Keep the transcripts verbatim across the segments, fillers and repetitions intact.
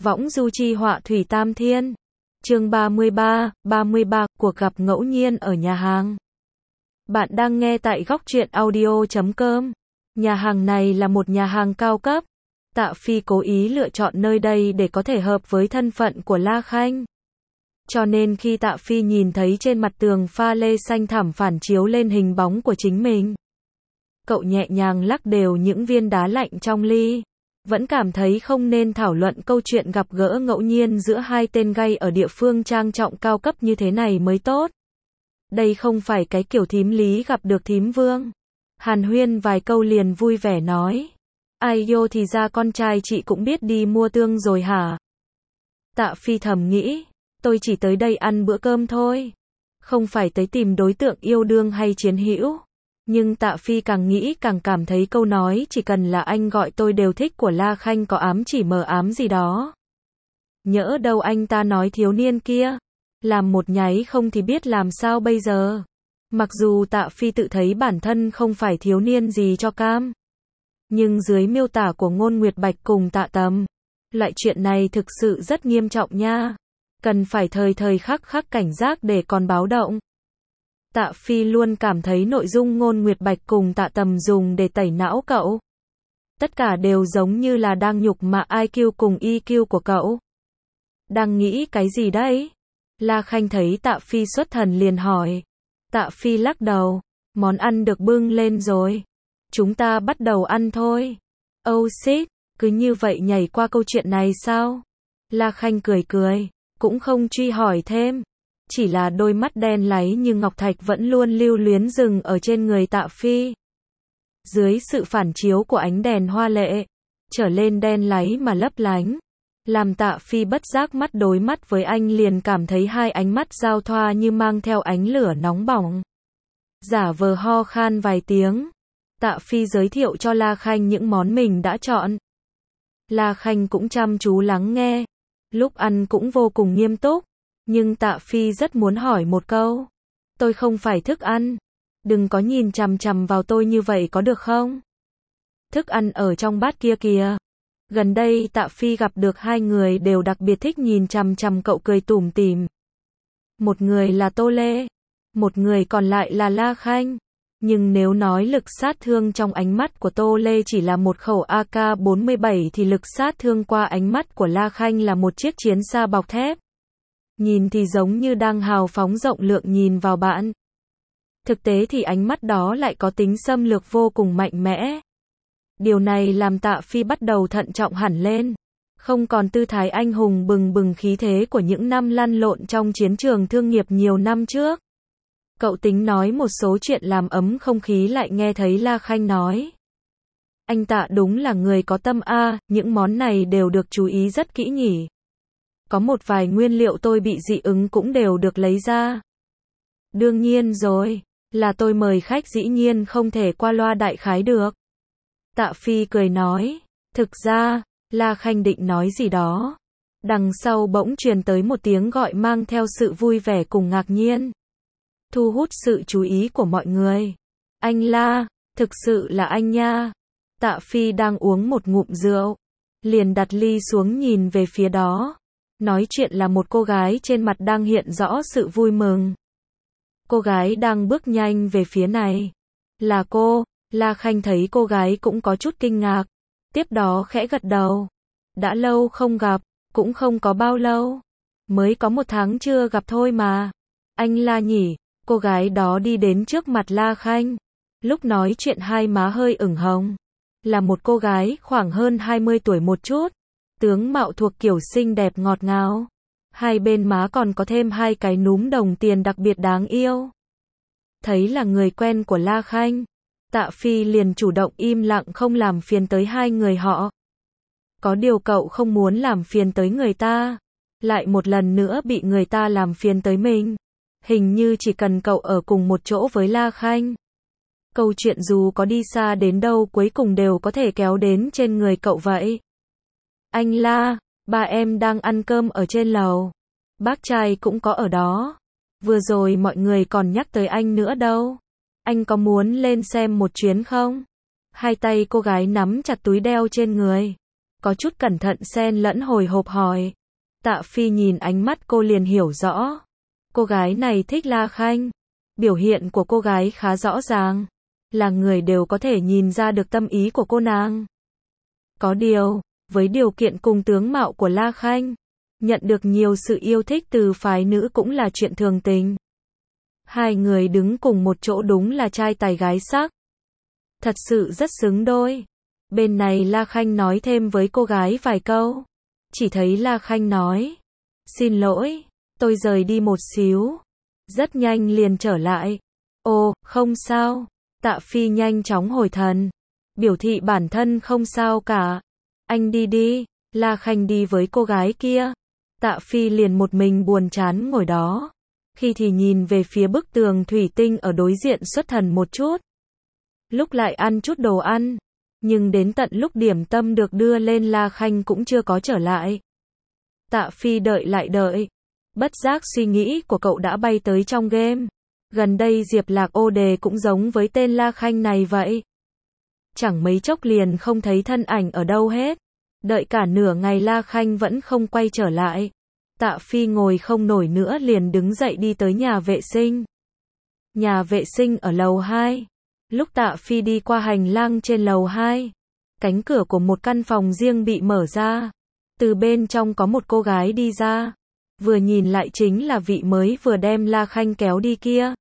Võng du chi họa thủy tam thiên. Chương ba mươi ba, ba mươi ba, cuộc gặp ngẫu nhiên ở nhà hàng. Bạn đang nghe tại góc truyện audio chấm com. Nhà hàng này là một nhà hàng cao cấp. Tạ Phi cố ý lựa chọn nơi đây để có thể hợp với thân phận của La Khanh. Cho nên khi Tạ Phi nhìn thấy trên mặt tường pha lê xanh thẳm phản chiếu lên hình bóng của chính mình, cậu nhẹ nhàng lắc đều những viên đá lạnh trong ly. Vẫn cảm thấy không nên thảo luận câu chuyện gặp gỡ ngẫu nhiên giữa hai tên gay ở địa phương trang trọng cao cấp như thế này mới tốt. Đây không phải cái kiểu thím Lý gặp được thím Vương. Hàn huyên vài câu liền vui vẻ nói. Ai yo, thì ra con trai chị cũng biết đi mua tương rồi hả? Tạ Phi thầm nghĩ, tôi chỉ tới đây ăn bữa cơm thôi. Không phải tới tìm đối tượng yêu đương hay chiến hữu. Nhưng Tạ Phi càng nghĩ càng cảm thấy câu nói chỉ cần là anh gọi tôi đều thích của La Khanh có ám chỉ mờ ám gì đó. Nhỡ đâu anh ta nói thiếu niên kia làm một nháy không thì biết làm sao bây giờ. Mặc dù Tạ Phi tự thấy bản thân không phải thiếu niên gì cho cam, nhưng dưới miêu tả của Ngôn Nguyệt Bạch cùng Tạ Tầm, loại chuyện này thực sự rất nghiêm trọng nha. Cần phải thời thời khắc khắc cảnh giác để còn báo động. Tạ Phi luôn cảm thấy nội dung Ngôn Nguyệt Bạch cùng Tạ Tầm dùng để tẩy não cậu, tất cả đều giống như là đang nhục mạ i kiu cùng e kiu của cậu. Đang nghĩ cái gì đấy? La Khanh thấy Tạ Phi xuất thần liền hỏi. Tạ Phi lắc đầu, món ăn được bưng lên rồi. Chúng ta bắt đầu ăn thôi. Oh shit, cứ như vậy nhảy qua câu chuyện này sao? La Khanh cười cười, cũng không truy hỏi thêm. Chỉ là đôi mắt đen láy như ngọc thạch vẫn luôn lưu luyến dừng ở trên người Tạ Phi. Dưới sự phản chiếu của ánh đèn hoa lệ, trở lên đen láy mà lấp lánh, làm Tạ Phi bất giác mắt đối mắt với anh liền cảm thấy hai ánh mắt giao thoa như mang theo ánh lửa nóng bỏng. Giả vờ ho khan vài tiếng, Tạ Phi giới thiệu cho La Khanh những món mình đã chọn. La Khanh cũng chăm chú lắng nghe, lúc ăn cũng vô cùng nghiêm túc. Nhưng Tạ Phi rất muốn hỏi một câu. Tôi không phải thức ăn. Đừng có nhìn chằm chằm vào tôi như vậy có được không? Thức ăn ở trong bát kia kìa. Gần đây Tạ Phi gặp được hai người đều đặc biệt thích nhìn chằm chằm cậu cười tủm tỉm. Một người là Tô Lê, một người còn lại là La Khanh. Nhưng nếu nói lực sát thương trong ánh mắt của Tô Lê chỉ là một khẩu a ca bốn mươi bảy thì lực sát thương qua ánh mắt của La Khanh là một chiếc chiến xa bọc thép. Nhìn thì giống như đang hào phóng rộng lượng nhìn vào bạn. Thực tế thì ánh mắt đó lại có tính xâm lược vô cùng mạnh mẽ. Điều này làm Tạ Phi bắt đầu thận trọng hẳn lên. Không còn tư thái anh hùng bừng bừng khí thế của những năm lăn lộn trong chiến trường thương nghiệp nhiều năm trước. Cậu tính nói một số chuyện làm ấm không khí lại nghe thấy La Khanh nói. Anh Tạ đúng là người có tâm a, những món này đều được chú ý rất kỹ nhỉ. Có một vài nguyên liệu tôi bị dị ứng cũng đều được lấy ra. Đương nhiên rồi, là tôi mời khách dĩ nhiên không thể qua loa đại khái được. Tạ Phi cười nói, thực ra, La Khanh định nói gì đó. Đằng sau bỗng truyền tới một tiếng gọi mang theo sự vui vẻ cùng ngạc nhiên. Thu hút sự chú ý của mọi người. Anh La, thực sự là anh nha. Tạ Phi đang uống một ngụm rượu, liền đặt ly xuống nhìn về phía đó. Nói chuyện là một cô gái trên mặt đang hiện rõ sự vui mừng. Cô gái đang bước nhanh về phía này. Là cô. La Khanh thấy cô gái cũng có chút kinh ngạc. Tiếp đó khẽ gật đầu. Đã lâu không gặp, cũng không có bao lâu. Mới có một tháng chưa gặp thôi mà. Anh La nhỉ? Cô gái đó đi đến trước mặt La Khanh. Lúc nói chuyện hai má hơi ửng hồng. Là một cô gái khoảng hơn hai mươi tuổi một chút. Tướng mạo thuộc kiểu xinh đẹp ngọt ngào. Hai bên má còn có thêm hai cái núm đồng tiền đặc biệt đáng yêu. Thấy là người quen của La Khanh, Tạ Phi liền chủ động im lặng không làm phiền tới hai người họ. Có điều cậu không muốn làm phiền tới người ta. Lại một lần nữa bị người ta làm phiền tới mình. Hình như chỉ cần cậu ở cùng một chỗ với La Khanh, câu chuyện dù có đi xa đến đâu cuối cùng đều có thể kéo đến trên người cậu vậy. Anh La, ba em đang ăn cơm ở trên lầu. Bác trai cũng có ở đó. Vừa rồi mọi người còn nhắc tới anh nữa đâu. Anh có muốn lên xem một chuyến không? Hai tay cô gái nắm chặt túi đeo trên người. có chút cẩn thận xen lẫn hồi hộp hỏi. Tạ Phi nhìn ánh mắt cô liền hiểu rõ. Cô gái này thích La Khanh. Biểu hiện của cô gái khá rõ ràng. Là người đều có thể nhìn ra được tâm ý của cô nàng. Có điều, với điều kiện cùng tướng mạo của La Khanh, nhận được nhiều sự yêu thích từ phái nữ cũng là chuyện thường tình. Hai người đứng cùng một chỗ đúng là trai tài gái sắc. Thật sự rất xứng đôi. Bên này La Khanh nói thêm với cô gái vài câu. Chỉ thấy La Khanh nói. Xin lỗi, tôi rời đi một xíu. Rất nhanh liền trở lại. Ồ, không sao. Tạ Phi nhanh chóng hồi thần. Biểu thị bản thân không sao cả. Anh đi đi. La Khanh đi với cô gái kia. Tạ Phi liền một mình buồn chán ngồi đó. Khi thì nhìn về phía bức tường thủy tinh ở đối diện xuất thần một chút. Lúc lại ăn chút đồ ăn. Nhưng đến tận lúc điểm tâm được đưa lên La Khanh cũng chưa có trở lại. Tạ Phi đợi lại đợi. Bất giác suy nghĩ của cậu đã bay tới trong game. Gần đây Diệp Lạc ô đề cũng giống với tên La Khanh này vậy. Chẳng mấy chốc liền không thấy thân ảnh ở đâu hết. Đợi cả nửa ngày La Khanh vẫn không quay trở lại. Tạ Phi ngồi không nổi nữa liền đứng dậy đi tới nhà vệ sinh. Nhà vệ sinh ở lầu hai. Lúc Tạ Phi đi qua hành lang trên lầu hai, cánh cửa của một căn phòng riêng bị mở ra. Từ bên trong có một cô gái đi ra. Vừa nhìn lại chính là vị mới vừa đem La Khanh kéo đi kia.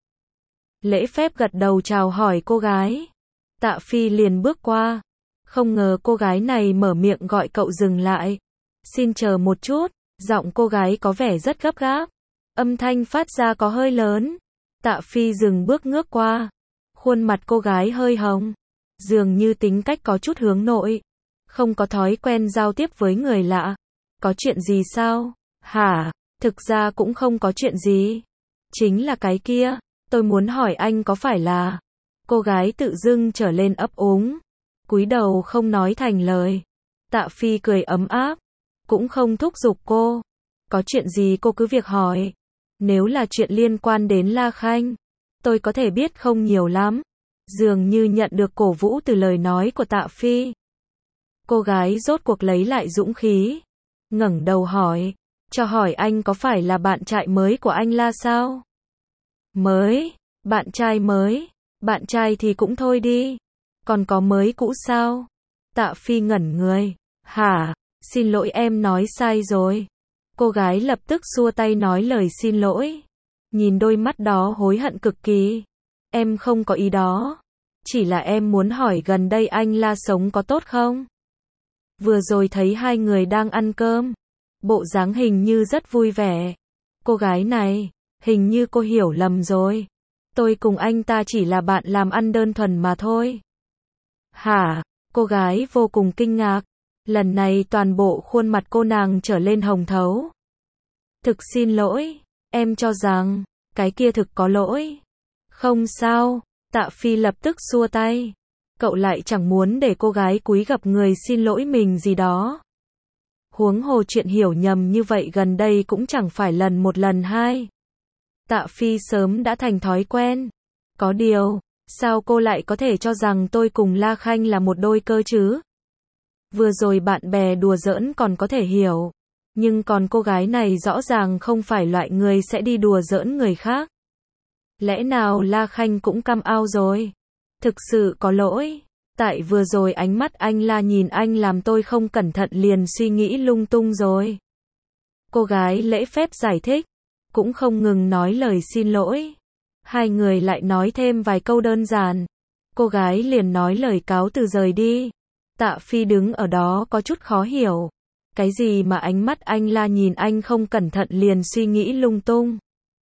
Lễ phép gật đầu chào hỏi cô gái. Tạ Phi liền bước qua. Không ngờ cô gái này mở miệng gọi cậu dừng lại. Xin chờ một chút. Giọng cô gái có vẻ rất gấp gáp. Âm thanh phát ra có hơi lớn. Tạ Phi dừng bước ngước qua. Khuôn mặt cô gái hơi hồng. Dường như tính cách có chút hướng nội. Không có thói quen giao tiếp với người lạ. Có chuyện gì sao? Hả? Thực ra cũng không có chuyện gì. Chính là cái kia. Tôi muốn hỏi anh có phải là... Cô gái tự dưng trở lên ấp úng. Cúi đầu không nói thành lời. Tạ Phi cười ấm áp. Cũng không thúc giục cô. Có chuyện gì cô cứ việc hỏi. Nếu là chuyện liên quan đến La Khanh, tôi có thể biết không nhiều lắm. Dường như nhận được cổ vũ từ lời nói của Tạ Phi. Cô gái rốt cuộc lấy lại dũng khí. Ngẩng đầu hỏi. Cho hỏi anh có phải là bạn trai mới của anh La sao? Mới? Bạn trai mới? Bạn trai thì cũng thôi đi. Còn có mới cũ sao? Tạ Phi ngẩn người. Hả? Xin lỗi em nói sai rồi. Cô gái lập tức xua tay nói lời xin lỗi. Nhìn đôi mắt đó hối hận cực kỳ. Em không có ý đó. Chỉ là em muốn hỏi gần đây anh La sống có tốt không? Vừa rồi thấy hai người đang ăn cơm. Bộ dáng hình như rất vui vẻ. Cô gái này, hình như cô hiểu lầm rồi. Tôi cùng anh ta chỉ là bạn làm ăn đơn thuần mà thôi. Hả? Cô gái vô cùng kinh ngạc. Lần này toàn bộ khuôn mặt cô nàng trở lên hồng thấu. Thực xin lỗi, em cho rằng, cái kia thực có lỗi. Không sao, Tạ Phi lập tức xua tay. Cậu lại chẳng muốn để cô gái cúi gập người xin lỗi mình gì đó. Huống hồ chuyện hiểu nhầm như vậy gần đây cũng chẳng phải lần một lần hai. Tạ Phi sớm đã thành thói quen. Có điều, sao cô lại có thể cho rằng tôi cùng La Khanh là một đôi cơ chứ? Vừa rồi bạn bè đùa giỡn còn có thể hiểu. Nhưng còn cô gái này rõ ràng không phải loại người sẽ đi đùa giỡn người khác. Lẽ nào La Khanh cũng căm ao rồi? Thực sự có lỗi. Tại vừa rồi ánh mắt anh La nhìn anh làm tôi không cẩn thận liền suy nghĩ lung tung rồi. Cô gái lễ phép giải thích. Cũng không ngừng nói lời xin lỗi. Hai người lại nói thêm vài câu đơn giản. Cô gái liền nói lời cáo từ rời đi. Tạ Phi đứng ở đó có chút khó hiểu. Cái gì mà ánh mắt anh La nhìn anh không cẩn thận liền suy nghĩ lung tung?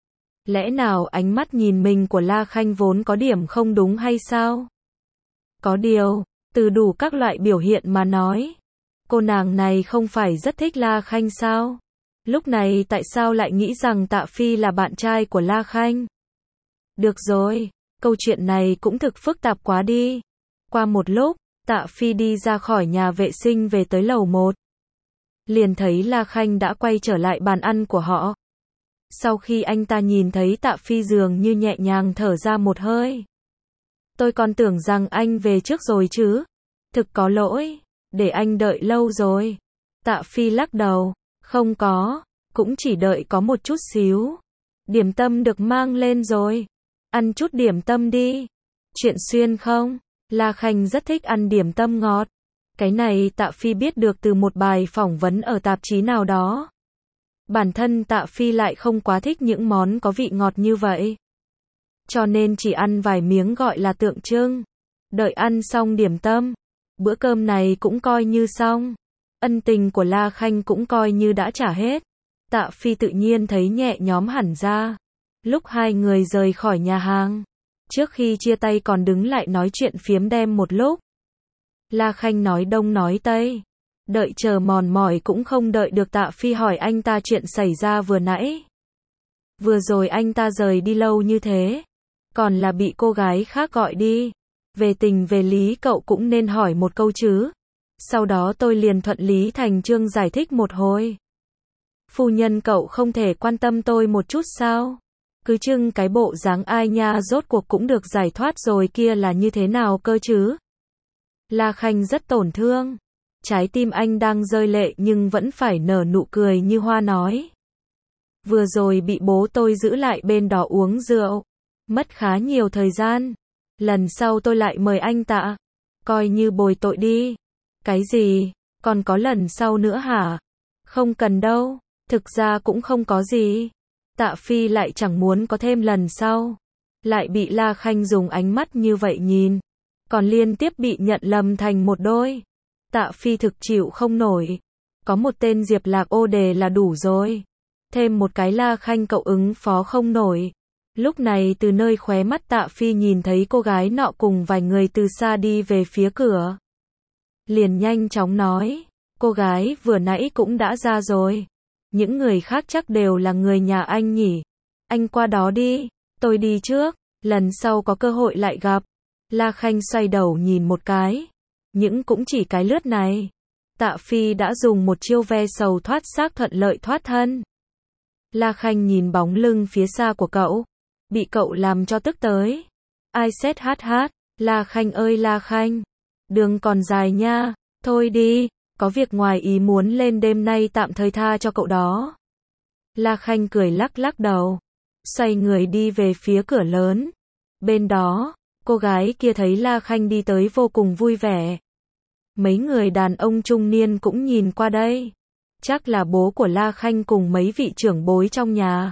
Lẽ nào ánh mắt nhìn mình của La Khanh vốn có điểm không đúng hay sao? Có điều, từ đủ các loại biểu hiện mà nói, cô nàng này không phải rất thích La Khanh sao? Lúc này tại sao lại nghĩ rằng Tạ Phi là bạn trai của La Khanh? Được rồi, câu chuyện này cũng thực phức tạp quá đi. Qua một lúc, Tạ Phi đi ra khỏi nhà vệ sinh về tới lầu một. Liền thấy La Khanh đã quay trở lại bàn ăn của họ. Sau khi anh ta nhìn thấy Tạ Phi dường như nhẹ nhàng thở ra một hơi. Tôi còn tưởng rằng anh về trước rồi chứ. Thực có lỗi. để anh đợi lâu rồi. Tạ Phi lắc đầu, không có, cũng chỉ đợi có một chút xíu. Điểm tâm được mang lên rồi. Ăn chút điểm tâm đi. Chuyện xuyên không? La Khanh rất thích ăn điểm tâm ngọt. Cái này Tạ Phi biết được từ một bài phỏng vấn ở tạp chí nào đó. Bản thân Tạ Phi lại không quá thích những món có vị ngọt như vậy. Cho nên chỉ ăn vài miếng gọi là tượng trưng. Đợi ăn xong điểm tâm, bữa cơm này cũng coi như xong. Ân tình của La Khanh cũng coi như đã trả hết. Tạ Phi tự nhiên thấy nhẹ nhõm hẳn ra. Lúc hai người rời khỏi nhà hàng, trước khi chia tay còn đứng lại nói chuyện phiếm đêm một lúc. La Khanh nói đông nói tây, đợi chờ mòn mỏi cũng không đợi được Tạ Phi hỏi anh ta chuyện xảy ra vừa nãy. Vừa rồi anh ta rời đi lâu như thế, còn là bị cô gái khác gọi đi. Về tình về lý cậu cũng nên hỏi một câu chứ. Sau đó tôi liền thuận lý thành chương giải thích một hồi. Phu nhân cậu không thể quan tâm tôi một chút sao? Cứ trưng cái bộ dáng ai nha, rốt cuộc cũng được giải thoát rồi kia là như thế nào cơ chứ? La Khanh rất tổn thương. Trái tim anh đang rơi lệ nhưng vẫn phải nở nụ cười như hoa nói. Vừa rồi bị bố tôi giữ lại bên đó uống rượu. Mất khá nhiều thời gian. Lần sau tôi lại mời anh Tạ. Coi như bồi tội đi. Cái gì? Còn có lần sau nữa hả? Không cần đâu. Thực ra cũng không có gì. Tạ Phi lại chẳng muốn có thêm lần sau. Lại bị La Khanh dùng ánh mắt như vậy nhìn. Còn liên tiếp bị nhận lầm thành một đôi. Tạ Phi thực chịu không nổi. Có một tên Diệp Lạc ô đề là đủ rồi. Thêm một cái La Khanh cậu ứng phó không nổi. Lúc này từ nơi khóe mắt Tạ Phi nhìn thấy cô gái nọ cùng vài người từ xa đi về phía cửa. Liền nhanh chóng nói. Cô gái vừa nãy cũng đã ra rồi. Những người khác chắc đều là người nhà anh nhỉ. Anh qua đó đi. Tôi đi trước. Lần sau có cơ hội lại gặp. La Khanh xoay đầu nhìn một cái. Những cũng chỉ cái lướt này. Tạ Phi đã dùng một chiêu ve sầu thoát xác thuận lợi thoát thân. La Khanh nhìn bóng lưng phía xa của cậu. Bị cậu làm cho tức tới. Ai xét hát hát. La Khanh ơi La Khanh. Đường còn dài nha. Thôi đi. Có việc ngoài ý muốn lên đêm nay tạm thời tha cho cậu đó. La Khanh cười lắc lắc đầu. Xoay người đi về phía cửa lớn. Bên đó, cô gái kia thấy La Khanh đi tới vô cùng vui vẻ. Mấy người đàn ông trung niên cũng nhìn qua đây. Chắc là bố của La Khanh cùng mấy vị trưởng bối trong nhà.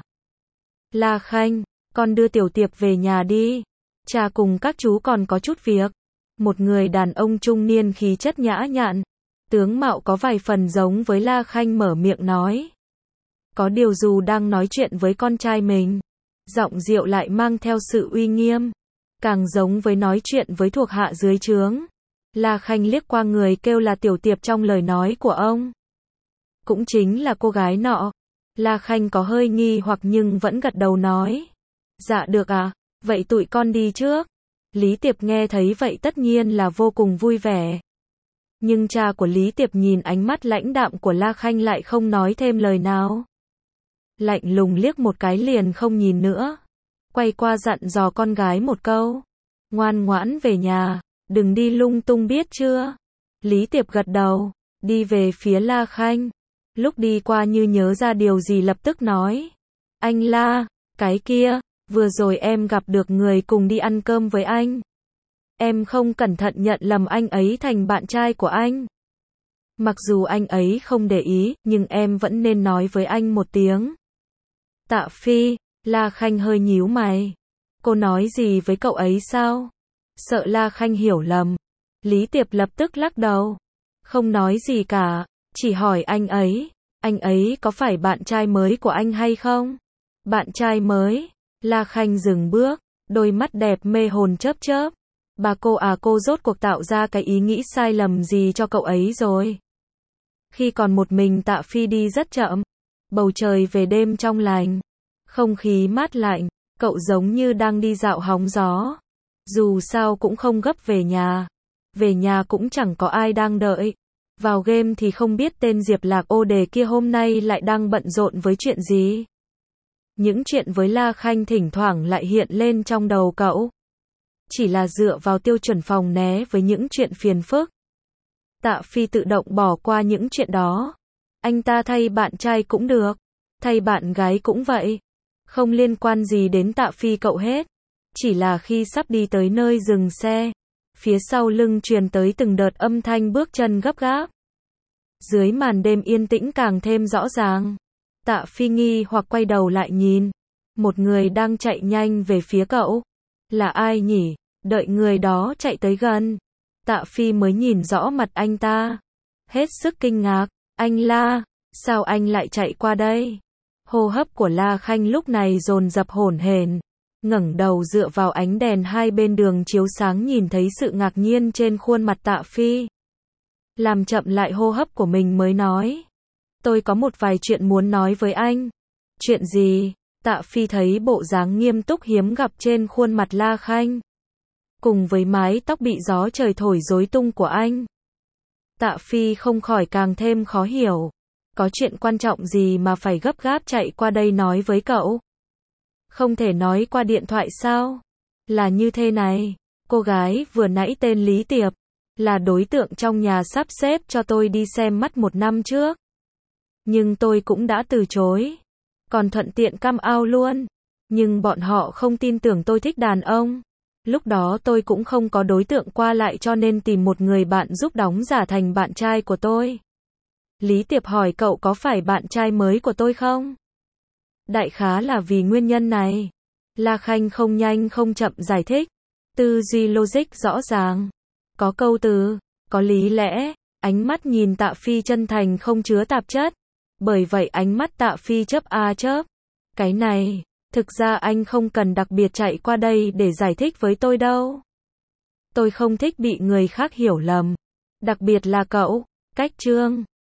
La Khanh, con đưa Tiểu Tiệp về nhà đi. Cha cùng các chú còn có chút việc. Một người đàn ông trung niên khí chất nhã nhặn. Tướng mạo có vài phần giống với La Khanh mở miệng nói. Có điều dù đang nói chuyện với con trai mình, giọng điệu lại mang theo sự uy nghiêm, càng giống với nói chuyện với thuộc hạ dưới trướng. La Khanh liếc qua người kêu là Tiểu Tiệp trong lời nói của ông. Cũng chính là cô gái nọ. La Khanh có hơi nghi hoặc nhưng vẫn gật đầu nói. Dạ được à, vậy tụi con đi trước. Lý Tiệp nghe thấy vậy tất nhiên là vô cùng vui vẻ. Nhưng cha của Lý Tiệp nhìn ánh mắt lãnh đạm của La Khanh lại không nói thêm lời nào. Lạnh lùng liếc một cái liền không nhìn nữa. Quay qua dặn dò con gái một câu. Ngoan ngoãn về nhà, đừng đi lung tung biết chưa. Lý Tiệp gật đầu, đi về phía La Khanh. Lúc đi qua như nhớ ra điều gì lập tức nói. Anh La, cái kia, vừa rồi em gặp được người cùng đi ăn cơm với anh. Em không cẩn thận nhận lầm anh ấy thành bạn trai của anh. Mặc dù anh ấy không để ý, nhưng em vẫn nên nói với anh một tiếng. Tạ Phi, La Khanh hơi nhíu mày. Cô nói gì với cậu ấy sao? Sợ La Khanh hiểu lầm. Lý Tiệp lập tức lắc đầu. Không nói gì cả, chỉ hỏi anh ấy. Anh ấy có phải bạn trai mới của anh hay không? Bạn trai mới? La Khanh dừng bước, đôi mắt đẹp mê hồn chớp chớp. Bà cô à cô rốt cuộc tạo ra cái ý nghĩ sai lầm gì cho cậu ấy rồi? Khi còn một mình Tạ Phi đi rất chậm. Bầu trời về đêm trong lành. Không khí mát lạnh. Cậu giống như đang đi dạo hóng gió. Dù sao cũng không gấp về nhà. Về nhà cũng chẳng có ai đang đợi. Vào game thì không biết tên Diệp Lạc ô đề kia hôm nay lại đang bận rộn với chuyện gì. Những chuyện với La Khanh thỉnh thoảng lại hiện lên trong đầu cậu. Chỉ là dựa vào tiêu chuẩn phòng né với những chuyện phiền phức. Tạ Phi tự động bỏ qua những chuyện đó. Anh ta thay bạn trai cũng được, thay bạn gái cũng vậy. Không liên quan gì đến Tạ Phi cậu hết. Chỉ là khi sắp đi tới nơi dừng xe, phía sau lưng truyền tới từng đợt âm thanh bước chân gấp gáp. Dưới màn đêm yên tĩnh càng thêm rõ ràng. Tạ Phi nghi hoặc quay đầu lại nhìn. Một người đang chạy nhanh về phía cậu. Là ai nhỉ? Đợi người đó chạy tới gần, Tạ Phi mới nhìn rõ mặt anh ta. Hết sức kinh ngạc. Anh La, sao anh lại chạy qua đây? Hô hấp của La Khanh lúc này dồn dập hổn hển. Ngẩng đầu dựa vào ánh đèn hai bên đường chiếu sáng nhìn thấy sự ngạc nhiên trên khuôn mặt Tạ Phi. Làm chậm lại hô hấp của mình mới nói. Tôi có một vài chuyện muốn nói với anh. Chuyện gì? Tạ Phi thấy bộ dáng nghiêm túc hiếm gặp trên khuôn mặt La Khanh, cùng với mái tóc bị gió trời thổi rối tung của anh. Tạ Phi không khỏi càng thêm khó hiểu. Có chuyện quan trọng gì mà phải gấp gáp chạy qua đây nói với cậu? Không thể nói qua điện thoại sao? Là như thế này, cô gái vừa nãy tên Lý Tiệp, là đối tượng trong nhà sắp xếp cho tôi đi xem mắt một năm trước. Nhưng tôi cũng đã từ chối. Còn thuận tiện cam ao luôn. Nhưng bọn họ không tin tưởng tôi thích đàn ông. Lúc đó tôi cũng không có đối tượng qua lại cho nên tìm một người bạn giúp đóng giả thành bạn trai của tôi. Lý Tiệp hỏi cậu có phải bạn trai mới của tôi không? Đại khá là vì nguyên nhân này. La Khanh không nhanh không chậm giải thích. Tư duy logic rõ ràng. Có câu từ, có lý lẽ. Ánh mắt nhìn Tạ Phi chân thành không chứa tạp chất. Bởi vậy ánh mắt Tạ Phi chớp a chớp. Cái này, thực ra anh không cần đặc biệt chạy qua đây để giải thích với tôi đâu. Tôi không thích bị người khác hiểu lầm. Đặc biệt là cậu. Cách chương